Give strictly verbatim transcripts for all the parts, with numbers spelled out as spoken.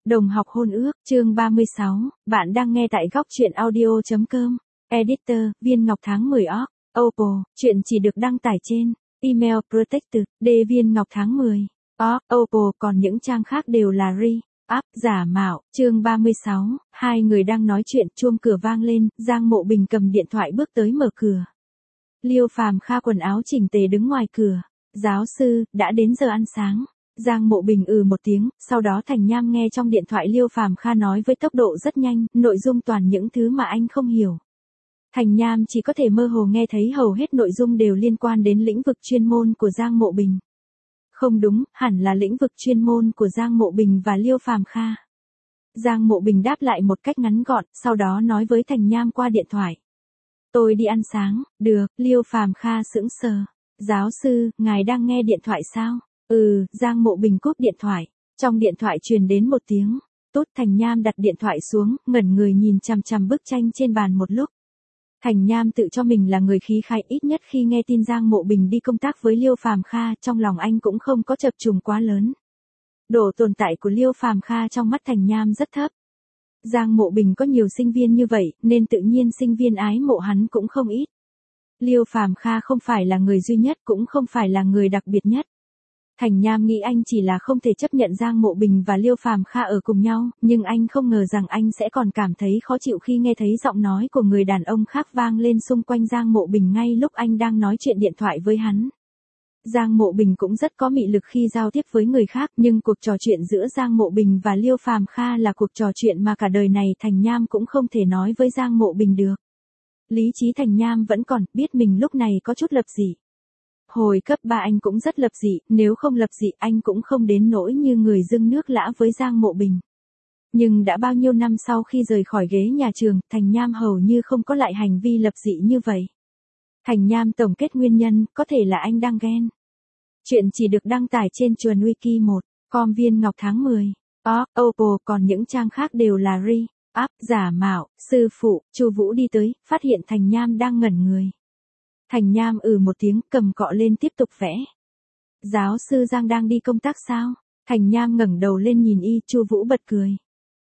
Đồng học hôn ước, chương ba mươi sáu, bạn đang nghe tại góc truyện audio.com. Editor, Viên Ngọc tháng mười org, Oppo, chuyện chỉ được đăng tải trên email protected, D Viên Ngọc tháng mười org, Oppo, còn những trang khác đều là re-up, giả mạo. Chương ba mươi sáu, hai người đang nói chuyện, chuông cửa vang lên, Giang Mộ Bình cầm điện thoại bước tới mở cửa. Liêu Phàm Kha quần áo chỉnh tề đứng ngoài cửa. Giáo sư, đã đến giờ ăn sáng. Giang Mộ Bình ừ một tiếng, sau đó Thành Nham nghe trong điện thoại Liêu Phàm Kha nói với tốc độ rất nhanh, nội dung toàn những thứ mà anh không hiểu. Thành Nham chỉ có thể mơ hồ nghe thấy hầu hết nội dung đều liên quan đến lĩnh vực chuyên môn của Giang Mộ Bình. Không đúng, hẳn là lĩnh vực chuyên môn của Giang Mộ Bình và Liêu Phàm Kha. Giang Mộ Bình đáp lại một cách ngắn gọn, sau đó nói với Thành Nham qua điện thoại. Tôi đi ăn sáng, được. Liêu Phàm Kha sững sờ. Giáo sư, ngài đang nghe điện thoại sao? Ừ, Giang Mộ Bình cúp điện thoại. Trong điện thoại truyền đến một tiếng. Tốt. Thành Nham đặt điện thoại xuống, ngẩn người nhìn chằm chằm bức tranh trên bàn một lúc. Thành Nham tự cho mình là người khí khái, ít nhất khi nghe tin Giang Mộ Bình đi công tác với Liêu Phàm Kha, trong lòng anh cũng không có chập trùng quá lớn. Độ tồn tại của Liêu Phàm Kha trong mắt Thành Nham rất thấp. Giang Mộ Bình có nhiều sinh viên như vậy, nên tự nhiên sinh viên ái mộ hắn cũng không ít. Liêu Phàm Kha không phải là người duy nhất, cũng không phải là người đặc biệt nhất. Thành Nham nghĩ anh chỉ là không thể chấp nhận Giang Mộ Bình và Liêu Phàm Kha ở cùng nhau, nhưng anh không ngờ rằng anh sẽ còn cảm thấy khó chịu khi nghe thấy giọng nói của người đàn ông khác vang lên xung quanh Giang Mộ Bình ngay lúc anh đang nói chuyện điện thoại với hắn. Giang Mộ Bình cũng rất có mị lực khi giao tiếp với người khác, nhưng cuộc trò chuyện giữa Giang Mộ Bình và Liêu Phàm Kha là cuộc trò chuyện mà cả đời này Thành Nham cũng không thể nói với Giang Mộ Bình được. Lý trí Thành Nham vẫn còn, biết mình lúc này có chút lập dị. Hồi cấp ba anh cũng rất lập dị, nếu không lập dị anh cũng không đến nỗi như người dưng nước lã với Giang Mộ Bình. Nhưng đã bao nhiêu năm sau khi rời khỏi ghế nhà trường, Thành Nham hầu như không có lại hành vi lập dị như vậy. Thành Nham tổng kết nguyên nhân, có thể là anh đang ghen. Chuyện chỉ được đăng tải trên chuồn wiki một, com Viên Ngọc tháng mười. org, Oppo, còn những trang khác đều là re-up, giả mạo. Sư phụ, Chu Vũ đi tới, phát hiện Thành Nham đang ngẩn người. Thành Nham ừ một tiếng, cầm cọ lên tiếp tục vẽ. Giáo sư Giang đang đi công tác sao? Thành Nham ngẩng đầu lên nhìn y, Chu Vũ bật cười.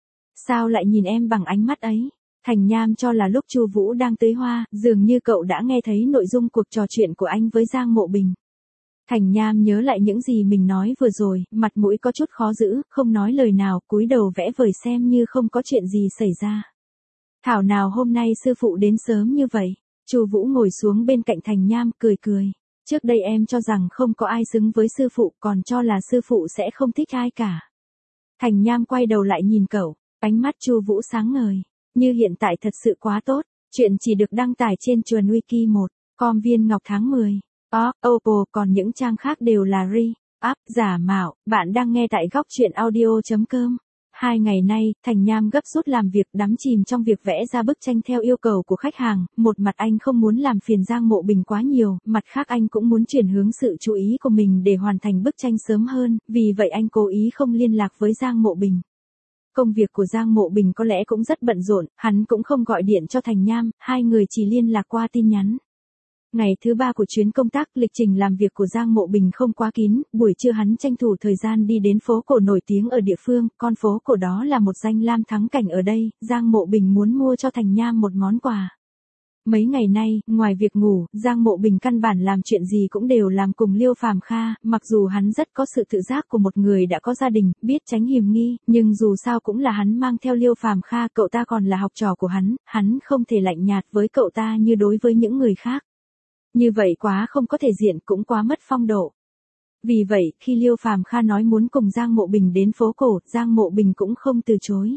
Sao lại nhìn em bằng ánh mắt ấy? Thành Nham cho là lúc Chu Vũ đang tưới hoa, dường như cậu đã nghe thấy nội dung cuộc trò chuyện của anh với Giang Mộ Bình. Thành Nham nhớ lại những gì mình nói vừa rồi, mặt mũi có chút khó giữ, không nói lời nào, cúi đầu vẽ vời xem như không có chuyện gì xảy ra. Thảo nào hôm nay sư phụ đến sớm như vậy? Chu Vũ ngồi xuống bên cạnh Thành Nham, cười cười. Trước đây em cho rằng không có ai xứng với sư phụ, còn cho là sư phụ sẽ không thích ai cả. Thành Nham quay đầu lại nhìn cậu, ánh mắt Chu Vũ sáng ngời. Như hiện tại thật sự quá tốt. Chuyện chỉ được đăng tải trên chuồn wiki một, com Viên Ngọc tháng mười. org, Oppo, còn những trang khác đều là re-up, giả mạo. Bạn đang nghe tại góc truyện audio.com. Hai ngày nay, Thành Nham gấp rút làm việc, đắm chìm trong việc vẽ ra bức tranh theo yêu cầu của khách hàng. Một mặt anh không muốn làm phiền Giang Mộ Bình quá nhiều, mặt khác anh cũng muốn chuyển hướng sự chú ý của mình để hoàn thành bức tranh sớm hơn, vì vậy anh cố ý không liên lạc với Giang Mộ Bình. Công việc của Giang Mộ Bình có lẽ cũng rất bận rộn, hắn cũng không gọi điện cho Thành Nham, hai người chỉ liên lạc qua tin nhắn. Ngày thứ ba của chuyến công tác, lịch trình làm việc của Giang Mộ Bình không quá kín, buổi trưa hắn tranh thủ thời gian đi đến phố cổ nổi tiếng ở địa phương, con phố cổ đó là một danh lam thắng cảnh ở đây, Giang Mộ Bình muốn mua cho Thành Nham một món quà. Mấy ngày nay, ngoài việc ngủ, Giang Mộ Bình căn bản làm chuyện gì cũng đều làm cùng Liêu Phàm Kha, mặc dù hắn rất có sự tự giác của một người đã có gia đình, biết tránh hiềm nghi, nhưng dù sao cũng là hắn mang theo Liêu Phàm Kha, cậu ta còn là học trò của hắn, hắn không thể lạnh nhạt với cậu ta như đối với những người khác. Như vậy quá không có thể diện, cũng quá mất phong độ. Vì vậy, khi Liêu Phàm Kha nói muốn cùng Giang Mộ Bình đến phố cổ, Giang Mộ Bình cũng không từ chối.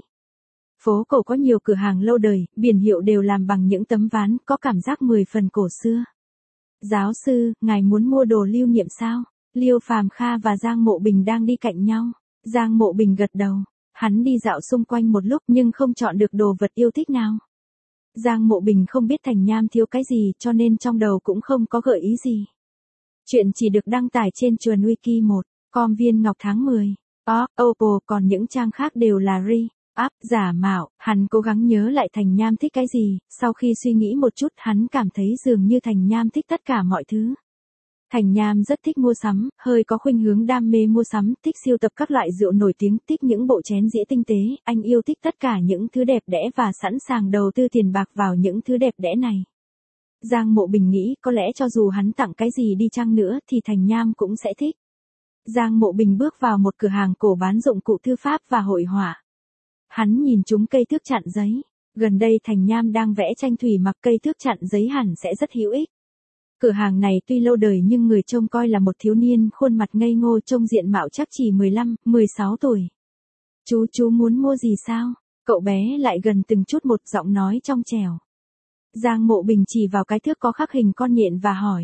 Phố cổ có nhiều cửa hàng lâu đời, biển hiệu đều làm bằng những tấm ván, có cảm giác mười phần cổ xưa. Giáo sư, ngài muốn mua đồ lưu niệm sao? Liêu Phàm Kha và Giang Mộ Bình đang đi cạnh nhau. Giang Mộ Bình gật đầu. Hắn đi dạo xung quanh một lúc nhưng không chọn được đồ vật yêu thích nào. Giang Mộ Bình không biết Thành Nham thiếu cái gì, cho nên trong đầu cũng không có gợi ý gì. Chuyện chỉ được đăng tải trên chuồn wiki một, com Viên Ngọc tháng mười. org, Oppo, còn những trang khác đều là re-up, giả mạo. Hắn cố gắng nhớ lại Thành Nham thích cái gì, sau khi suy nghĩ một chút hắn cảm thấy dường như Thành Nham thích tất cả mọi thứ. Thành Nham rất thích mua sắm, hơi có khuynh hướng đam mê mua sắm, thích sưu tập các loại rượu nổi tiếng, thích những bộ chén dĩa tinh tế, anh yêu thích tất cả những thứ đẹp đẽ và sẵn sàng đầu tư tiền bạc vào những thứ đẹp đẽ này. Giang Mộ Bình nghĩ có lẽ cho dù hắn tặng cái gì đi chăng nữa thì Thành Nham cũng sẽ thích. Giang Mộ Bình bước vào một cửa hàng cổ bán dụng cụ thư pháp và hội họa. Hắn nhìn trúng cây thước chặn giấy. Gần đây Thành Nham đang vẽ tranh thủy mặc, cây thước chặn giấy hẳn sẽ rất hữu ích. Cửa hàng này tuy lâu đời nhưng người trông coi là một thiếu niên khuôn mặt ngây ngô, trông diện mạo chắc chỉ mười lăm, mười sáu tuổi. Chú chú muốn mua gì sao? Cậu bé lại gần từng chút một, giọng nói trong trẻo. Giang Mộ Bình chỉ vào cái thước có khắc hình con nhện và hỏi.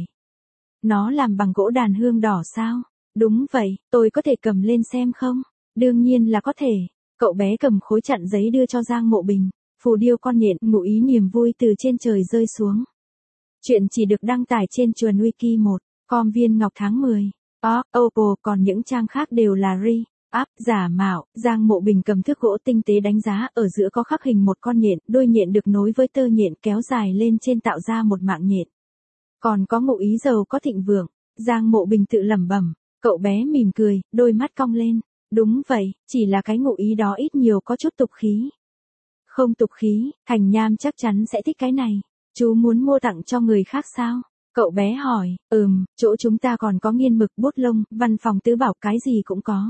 Nó làm bằng gỗ đàn hương đỏ sao? Đúng vậy, tôi có thể cầm lên xem không? Đương nhiên là có thể. Cậu bé cầm khối chặn giấy đưa cho Giang Mộ Bình. Phù điêu con nhện, ngụ ý niềm vui từ trên trời rơi xuống. Chuyện chỉ được đăng tải trên Chuồn Wiki một, com Viên Ngọc tháng mười. Ó, Oppo, còn những trang khác đều là ri, áp, giả mạo. Giang Mộ Bình cầm thước gỗ tinh tế đánh giá, ở giữa có khắc hình một con nhện, đôi nhện được nối với tơ nhện kéo dài lên trên tạo ra một mạng nhện. Còn có ngụ ý giàu có thịnh vượng. Giang Mộ Bình tự lẩm bẩm, cậu bé mỉm cười, đôi mắt cong lên. Đúng vậy, chỉ là cái ngụ ý đó ít nhiều có chút tục khí. Không tục khí, Thành Nham chắc chắn sẽ thích cái này. Chú muốn mua tặng cho người khác sao? Cậu bé hỏi. Ừm, chỗ chúng ta còn có nghiên mực, bút lông, văn phòng tứ bảo, cái gì cũng có.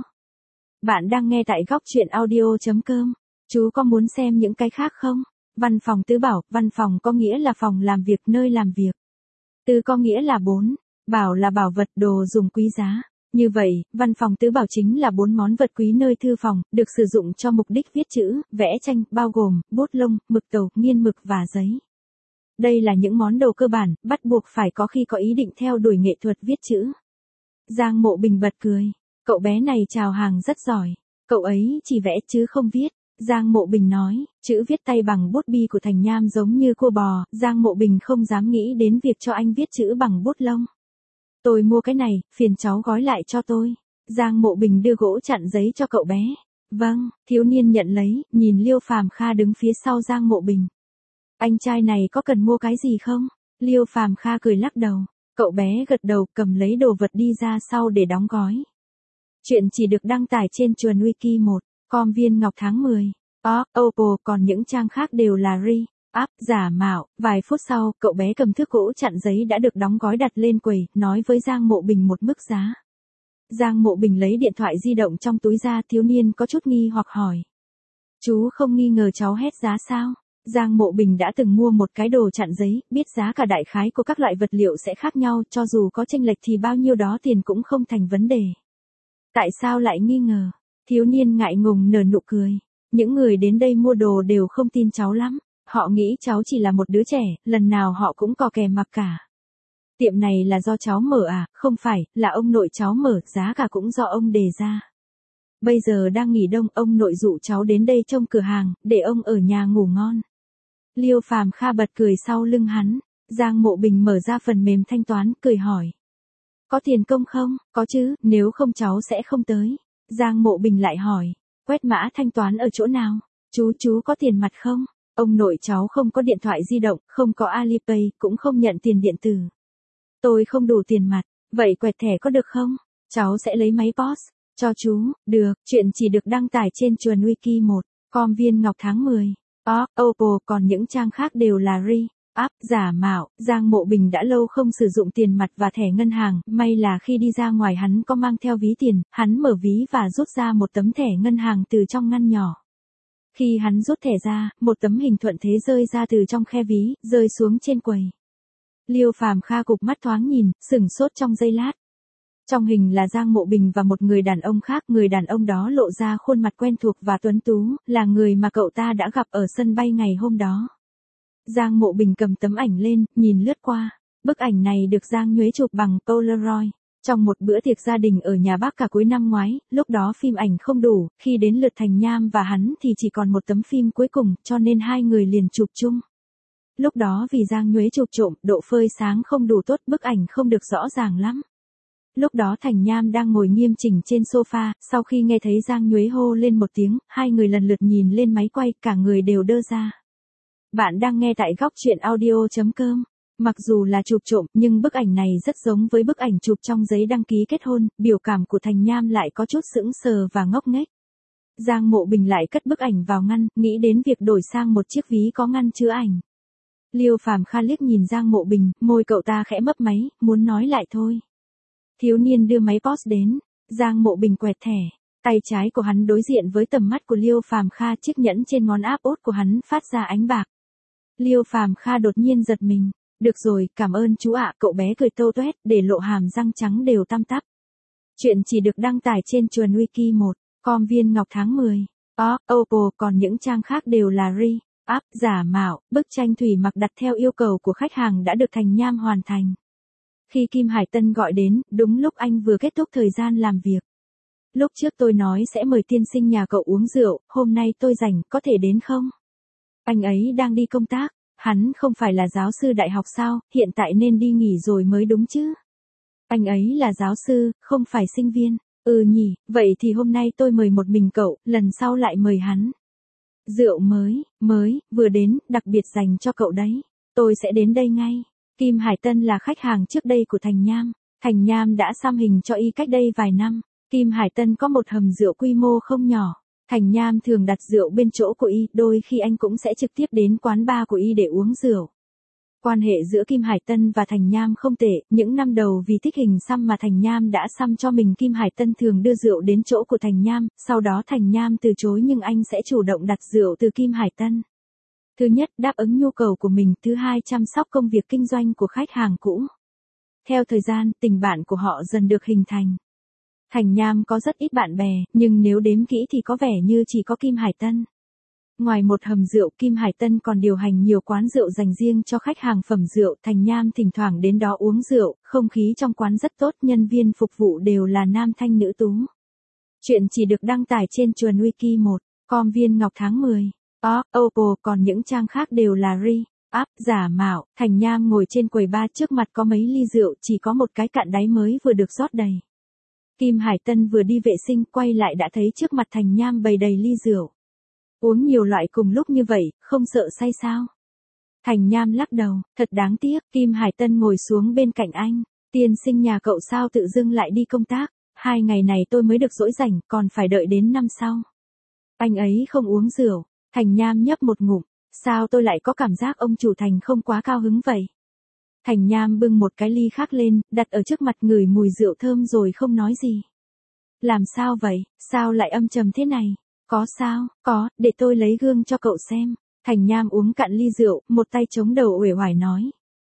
Bạn đang nghe tại góc truyện audio chấm com. Chú có muốn xem những cái khác không? Văn phòng tứ bảo, văn phòng có nghĩa là phòng làm việc, nơi làm việc. Tứ có nghĩa là bốn, bảo là bảo vật, đồ dùng quý giá. Như vậy, văn phòng tứ bảo chính là bốn món vật quý nơi thư phòng, được sử dụng cho mục đích viết chữ, vẽ tranh, bao gồm bút lông, mực tàu, nghiên mực và giấy. Đây là những món đồ cơ bản, bắt buộc phải có khi có ý định theo đuổi nghệ thuật viết chữ. Giang Mộ Bình bật cười. Cậu bé này chào hàng rất giỏi. Cậu ấy chỉ vẽ chứ không viết. Giang Mộ Bình nói, chữ viết tay bằng bút bi của Thành Nham giống như cua bò. Giang Mộ Bình không dám nghĩ đến việc cho anh viết chữ bằng bút lông. Tôi mua cái này, phiền cháu gói lại cho tôi. Giang Mộ Bình đưa gỗ chặn giấy cho cậu bé. Vâng, thiếu niên nhận lấy, nhìn Liêu Phàm Kha đứng phía sau Giang Mộ Bình. Anh trai này có cần mua cái gì không? Liêu Phàm Kha cười lắc đầu. Cậu bé gật đầu, cầm lấy đồ vật đi ra sau để đóng gói. Chuyện chỉ được đăng tải trên Chuồn Wiki một, com Viên Ngọc tháng mười. Ó, Oppo, còn những trang khác đều là ri, áp, giả mạo. Vài phút sau, cậu bé cầm thước gỗ chặn giấy đã được đóng gói đặt lên quầy, nói với Giang Mộ Bình một mức giá. Giang Mộ Bình lấy điện thoại di động trong túi ra, thiếu niên có chút nghi hoặc hỏi. Chú không nghi ngờ cháu hét giá sao? Giang Mộ Bình đã từng mua một cái đồ chặn giấy, biết giá cả đại khái của các loại vật liệu sẽ khác nhau, cho dù có chênh lệch thì bao nhiêu đó tiền cũng không thành vấn đề. Tại sao lại nghi ngờ? Thiếu niên ngại ngùng nở nụ cười. Những người đến đây mua đồ đều không tin cháu lắm. Họ nghĩ cháu chỉ là một đứa trẻ, lần nào họ cũng cò kè mặc cả. Tiệm này là do cháu mở à? Không phải, là ông nội cháu mở, giá cả cũng do ông đề ra. Bây giờ đang nghỉ đông, ông nội dụ cháu đến đây trông cửa hàng, để ông ở nhà ngủ ngon. Liêu Phàm Kha bật cười sau lưng hắn. Giang Mộ Bình mở ra phần mềm thanh toán, cười hỏi. Có tiền công không? Có chứ, nếu không cháu sẽ không tới. Giang Mộ Bình lại hỏi. Quét mã thanh toán ở chỗ nào? Chú chú có tiền mặt không? Ông nội cháu không có điện thoại di động, không có Alipay, cũng không nhận tiền điện tử. Tôi không đủ tiền mặt, vậy quẹt thẻ có được không? Cháu sẽ lấy máy pê o ét. Cho chú, được, chuyện chỉ được đăng tải trên Chuồn Wiki một, com Viên Ngọc tháng mười. Ó, Oppo, còn những trang khác đều là ri, áp, giả mạo. Giang Mộ Bình đã lâu không sử dụng tiền mặt và thẻ ngân hàng, may là khi đi ra ngoài hắn có mang theo ví tiền, hắn mở ví và rút ra một tấm thẻ ngân hàng từ trong ngăn nhỏ. Khi hắn rút thẻ ra, một tấm hình thuận thế rơi ra từ trong khe ví, rơi xuống trên quầy. Liêu Phàm Kha cụp mắt thoáng nhìn, sửng sốt trong giây lát. Trong hình là Giang Mộ Bình và một người đàn ông khác, người đàn ông đó lộ ra khuôn mặt quen thuộc và tuấn tú, là người mà cậu ta đã gặp ở sân bay ngày hôm đó. Giang Mộ Bình cầm tấm ảnh lên, nhìn lướt qua. Bức ảnh này được Giang Nhuế chụp bằng Polaroid. Trong một bữa tiệc gia đình ở nhà bác cả cuối năm ngoái, lúc đó phim ảnh không đủ, khi đến lượt Thành Nham và hắn thì chỉ còn một tấm phim cuối cùng, cho nên hai người liền chụp chung. Lúc đó vì Giang Nhuế chụp trộm, độ phơi sáng không đủ tốt, bức ảnh không được rõ ràng lắm. Lúc đó Thành Nham đang ngồi nghiêm chỉnh trên sofa, sau khi nghe thấy Giang Nhuế hô lên một tiếng, hai người lần lượt nhìn lên máy quay, cả người đều đơ ra. Bạn đang nghe tại góc truyện audio chấm com. Mặc dù là chụp trộm, nhưng bức ảnh này rất giống với bức ảnh chụp trong giấy đăng ký kết hôn, biểu cảm của Thành Nham lại có chút sững sờ và ngốc nghếch. Giang Mộ Bình lại cất bức ảnh vào ngăn, nghĩ đến việc đổi sang một chiếc ví có ngăn chứa ảnh. Liêu Phàm Kha liếc nhìn Giang Mộ Bình, môi cậu ta khẽ mấp máy, muốn nói lại thôi. Thiếu niên đưa máy post đến, Giang Mộ Bình quẹt thẻ, tay trái của hắn đối diện với tầm mắt của Liêu Phàm Kha, chiếc nhẫn trên ngón áp út của hắn phát ra ánh bạc. Liêu Phàm Kha đột nhiên giật mình, được rồi, cảm ơn chú ạ, cậu bé cười tô toét, để lộ hàm răng trắng đều tăm tắp. Chuyện chỉ được đăng tải trên Chuồn Wiki một, com viên ngọc tháng mười. Ó, Oppo, còn những trang khác đều là re-up, giả mạo, bức tranh thủy mặc đặt theo yêu cầu của khách hàng đã được Thành Nham hoàn thành. Khi Kim Hải Tân gọi đến, đúng lúc anh vừa kết thúc thời gian làm việc. Lúc trước tôi nói sẽ mời tiên sinh nhà cậu uống rượu, hôm nay tôi rảnh, có thể đến không? Anh ấy đang đi công tác, hắn không phải là giáo sư đại học sao, hiện tại nên đi nghỉ rồi mới đúng chứ. Anh ấy là giáo sư, không phải sinh viên. Ừ nhỉ, vậy thì hôm nay tôi mời một mình cậu, lần sau lại mời hắn. Rượu mới, mới, vừa đến, đặc biệt dành cho cậu đấy. Tôi sẽ đến đây ngay. Kim Hải Tân là khách hàng trước đây của Thành Nham. Thành Nham đã xăm hình cho y cách đây vài năm. Kim Hải Tân có một hầm rượu quy mô không nhỏ. Thành Nham thường đặt rượu bên chỗ của y, đôi khi anh cũng sẽ trực tiếp đến quán bar của y để uống rượu. Quan hệ giữa Kim Hải Tân và Thành Nham không tệ, những năm đầu vì thích hình xăm mà Thành Nham đã xăm cho mình, Kim Hải Tân thường đưa rượu đến chỗ của Thành Nham, sau đó Thành Nham từ chối nhưng anh sẽ chủ động đặt rượu từ Kim Hải Tân. Thứ nhất, đáp ứng nhu cầu của mình, thứ hai, chăm sóc công việc kinh doanh của khách hàng cũ. Theo thời gian, tình bạn của họ dần được hình thành. Thành Nham có rất ít bạn bè, nhưng nếu đếm kỹ thì có vẻ như chỉ có Kim Hải Tân. Ngoài một hầm rượu, Kim Hải Tân còn điều hành nhiều quán rượu dành riêng cho khách hàng phẩm rượu. Thành Nham thỉnh thoảng đến đó uống rượu, không khí trong quán rất tốt, nhân viên phục vụ đều là nam thanh nữ tú. Chuyện chỉ được đăng tải trên Chuồn Wiki một, com viên ngọc tháng mười. Ó, Oppo, còn những trang khác đều là re-up, giả mạo. Thành Nham ngồi trên quầy bar, trước mặt có mấy ly rượu, chỉ có một cái cạn đáy mới vừa được rót đầy. Kim Hải Tân vừa đi vệ sinh, quay lại đã thấy trước mặt Thành Nham bày đầy ly rượu. Uống nhiều loại cùng lúc như vậy, không sợ say sao? Thành Nham lắc đầu, thật đáng tiếc. Kim Hải Tân ngồi xuống bên cạnh anh. Tiên sinh nhà cậu sao tự dưng lại đi công tác? Hai ngày này tôi mới được rỗi rảnh, còn phải đợi đến năm sau. Anh ấy không uống rượu. Thành Nham nhấp một ngụm. Sao tôi lại có cảm giác ông chủ Thành không quá cao hứng vậy? Thành Nham bưng một cái ly khác lên, đặt ở trước mặt, ngửi mùi rượu thơm rồi không nói gì. Làm sao vậy, sao lại âm trầm thế này? Có sao, có, để tôi lấy gương cho cậu xem. Thành Nham uống cạn ly rượu, một tay chống đầu uể oải nói.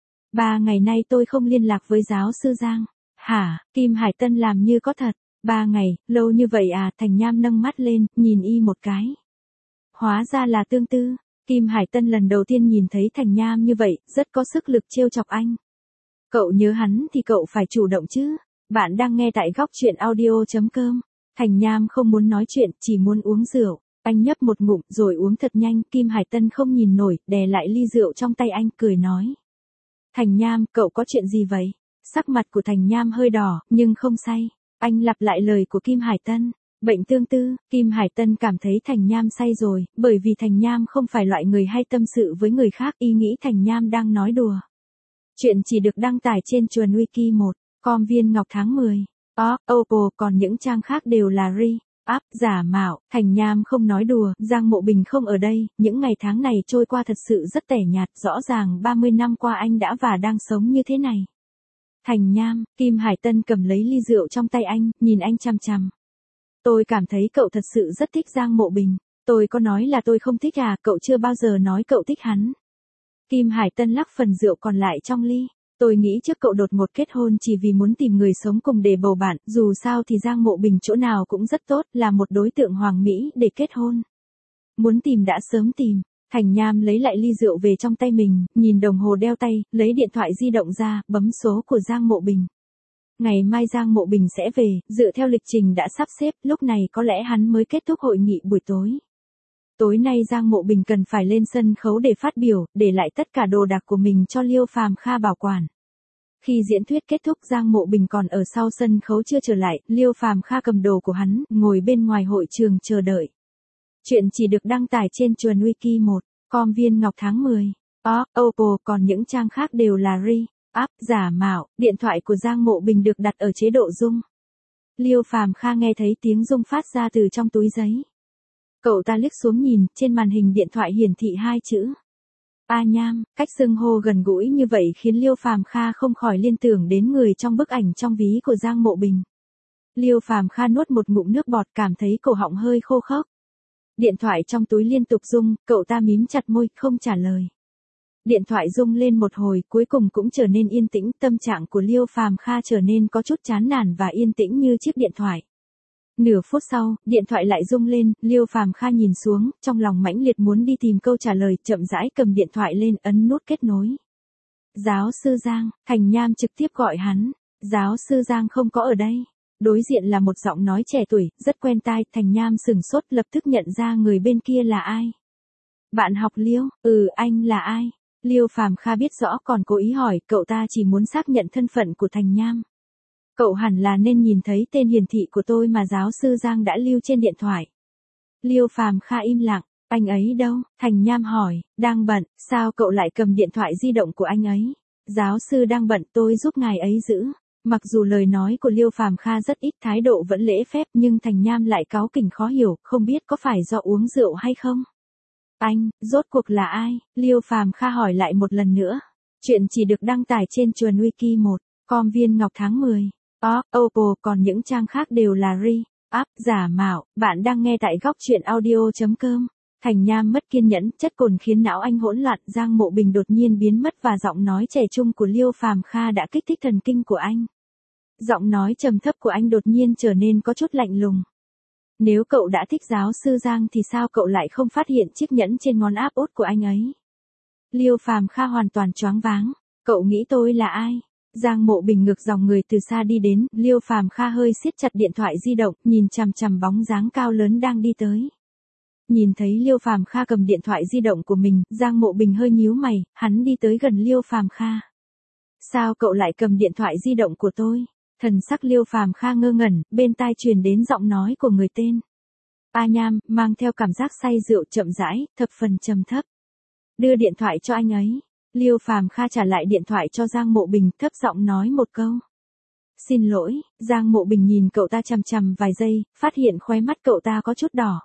Ba ngày nay tôi không liên lạc với giáo sư Giang. Hả, Kim Hải Tân làm như có thật. Ba ngày, lâu như vậy à? Thành Nham nâng mắt lên, nhìn y một cái. Hóa ra là tương tư. Kim Hải Tân lần đầu tiên nhìn thấy Thành Nham như vậy, rất có sức lực trêu chọc anh. Cậu nhớ hắn thì cậu phải chủ động chứ. Bạn đang nghe tại góc truyện audio chấm com. Thành Nham không muốn nói chuyện, chỉ muốn uống rượu. Anh nhấp một ngụm rồi uống thật nhanh. Kim Hải Tân không nhìn nổi, đè lại ly rượu trong tay anh, cười nói. Thành Nham, cậu có chuyện gì vậy? Sắc mặt của Thành Nham hơi đỏ, nhưng không say. Anh lặp lại lời của Kim Hải Tân. Bệnh tương tư. Kim Hải Tân cảm thấy Thành Nham say rồi, bởi vì Thành Nham không phải loại người hay tâm sự với người khác, y nghĩ Thành Nham đang nói đùa. Chuyện chỉ được đăng tải trên Chuồn Wiki một, com viên ngọc tháng mười. Ó, Oppo, còn những trang khác đều là re-up, giả mạo. Thành Nham không nói đùa, Giang Mộ Bình không ở đây, những ngày tháng này trôi qua thật sự rất tẻ nhạt, rõ ràng ba mươi năm qua anh đã và đang sống như thế này. Thành Nham, Kim Hải Tân cầm lấy ly rượu trong tay anh, nhìn anh chằm chằm. Tôi cảm thấy cậu thật sự rất thích Giang Mộ Bình. Tôi có nói là tôi không thích à, cậu chưa bao giờ nói cậu thích hắn. Kim Hải Tân lắc phần rượu còn lại trong ly. Tôi nghĩ trước cậu đột ngột kết hôn chỉ vì muốn tìm người sống cùng để bầu bạn, dù sao thì Giang Mộ Bình chỗ nào cũng rất tốt, là một đối tượng hoàng mỹ để kết hôn. Muốn tìm đã sớm tìm. Thành Nham lấy lại ly rượu về trong tay mình, nhìn đồng hồ đeo tay, lấy điện thoại di động ra, bấm số của Giang Mộ Bình. Ngày mai Giang Mộ Bình sẽ về, dựa theo lịch trình đã sắp xếp, lúc này có lẽ hắn mới kết thúc hội nghị buổi tối. Tối nay Giang Mộ Bình cần phải lên sân khấu để phát biểu, để lại tất cả đồ đạc của mình cho Liêu Phàm Kha bảo quản. Khi diễn thuyết kết thúc, Giang Mộ Bình còn ở sau sân khấu chưa trở lại, Liêu Phàm Kha cầm đồ của hắn, ngồi bên ngoài hội trường chờ đợi. Chuyện chỉ được đăng tải trên Chuồn Wiki một, com viên ngọc tháng mười. o, Oppo, còn những trang khác đều là re-up, giả mạo. Điện thoại của Giang Mộ Bình được đặt ở chế độ rung. Liêu Phàm Kha nghe thấy tiếng rung phát ra từ trong túi giấy. Cậu ta liếc xuống nhìn, trên màn hình điện thoại hiển thị hai chữ A Nham. Cách xưng hô gần gũi như vậy khiến Liêu Phàm Kha không khỏi liên tưởng đến người trong bức ảnh trong ví của Giang Mộ Bình. Liêu Phàm Kha nuốt một ngụm nước bọt, cảm thấy cổ họng hơi khô khốc. Điện thoại trong túi liên tục rung, cậu ta mím chặt môi, không trả lời. Điện thoại rung lên một hồi, cuối cùng cũng trở nên yên tĩnh, tâm trạng của Liêu Phàm Kha trở nên có chút chán nản và yên tĩnh như chiếc điện thoại. Nửa phút sau, điện thoại lại rung lên, Liêu Phàm Kha nhìn xuống, trong lòng mãnh liệt muốn đi tìm câu trả lời, chậm rãi cầm điện thoại lên, ấn nút kết nối. Giáo sư Giang, Thành Nham trực tiếp gọi hắn. Giáo sư Giang không có ở đây. Đối diện là một giọng nói trẻ tuổi, rất quen tai, Thành Nham sừng sốt, lập tức nhận ra người bên kia là ai. Bạn học Liêu, ừ anh là ai? Liêu Phàm Kha biết rõ còn cố ý hỏi, cậu ta chỉ muốn xác nhận thân phận của Thành Nham. Cậu hẳn là nên nhìn thấy tên hiển thị của tôi mà giáo sư Giang đã lưu trên điện thoại. Liêu Phàm Kha im lặng, anh ấy đâu? Thành Nham hỏi, đang bận, sao cậu lại cầm điện thoại di động của anh ấy? Giáo sư đang bận, tôi giúp ngài ấy giữ. Mặc dù lời nói của Liêu Phàm Kha rất ít, thái độ vẫn lễ phép, nhưng Thành Nham lại cáu kỉnh khó hiểu, không biết có phải do uống rượu hay không? Anh, rốt cuộc là ai? Liêu Phàm Kha hỏi lại một lần nữa. Chuyện chỉ được đăng tải trên Chuồn Wiki một, com Viên Ngọc tháng mười. o, Oppo, còn những trang khác đều là re-up, giả mạo. Bạn đang nghe tại góc truyện audio.com. Thành Nham mất kiên nhẫn, chất cồn khiến não anh hỗn loạn, Giang Mộ Bình đột nhiên biến mất và giọng nói trẻ trung của Liêu Phàm Kha đã kích thích thần kinh của anh. Giọng nói trầm thấp của anh đột nhiên trở nên có chút lạnh lùng. Nếu cậu đã thích giáo sư Giang thì sao cậu lại không phát hiện chiếc nhẫn trên ngón áp út của anh ấy? Liêu Phàm Kha hoàn toàn choáng váng. Cậu nghĩ tôi là ai? Giang Mộ Bình ngược dòng người từ xa đi đến, Liêu Phàm Kha hơi siết chặt điện thoại di động, nhìn chằm chằm bóng dáng cao lớn đang đi tới. Nhìn thấy Liêu Phàm Kha cầm điện thoại di động của mình, Giang Mộ Bình hơi nhíu mày, hắn đi tới gần Liêu Phàm Kha. Sao cậu lại cầm điện thoại di động của tôi? Thần sắc Liêu Phàm Kha ngơ ngẩn, bên tai truyền đến giọng nói của người tên A Nham, mang theo cảm giác say rượu, chậm rãi, thập phần trầm thấp. Đưa điện thoại cho anh ấy. Liêu Phàm Kha trả lại điện thoại cho Giang Mộ Bình, thấp giọng nói một câu. Xin lỗi. Giang Mộ Bình nhìn cậu ta chằm chằm vài giây, phát hiện khóe mắt cậu ta có chút đỏ.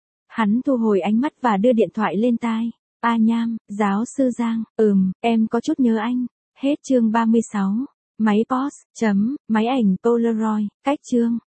Hắn thu hồi ánh mắt và đưa điện thoại lên tai. A Nham, giáo sư Giang, ừm, em có chút nhớ anh. Hết chương ba mươi sáu. Máy pos, chấm, máy ảnh Polaroid, cách chương.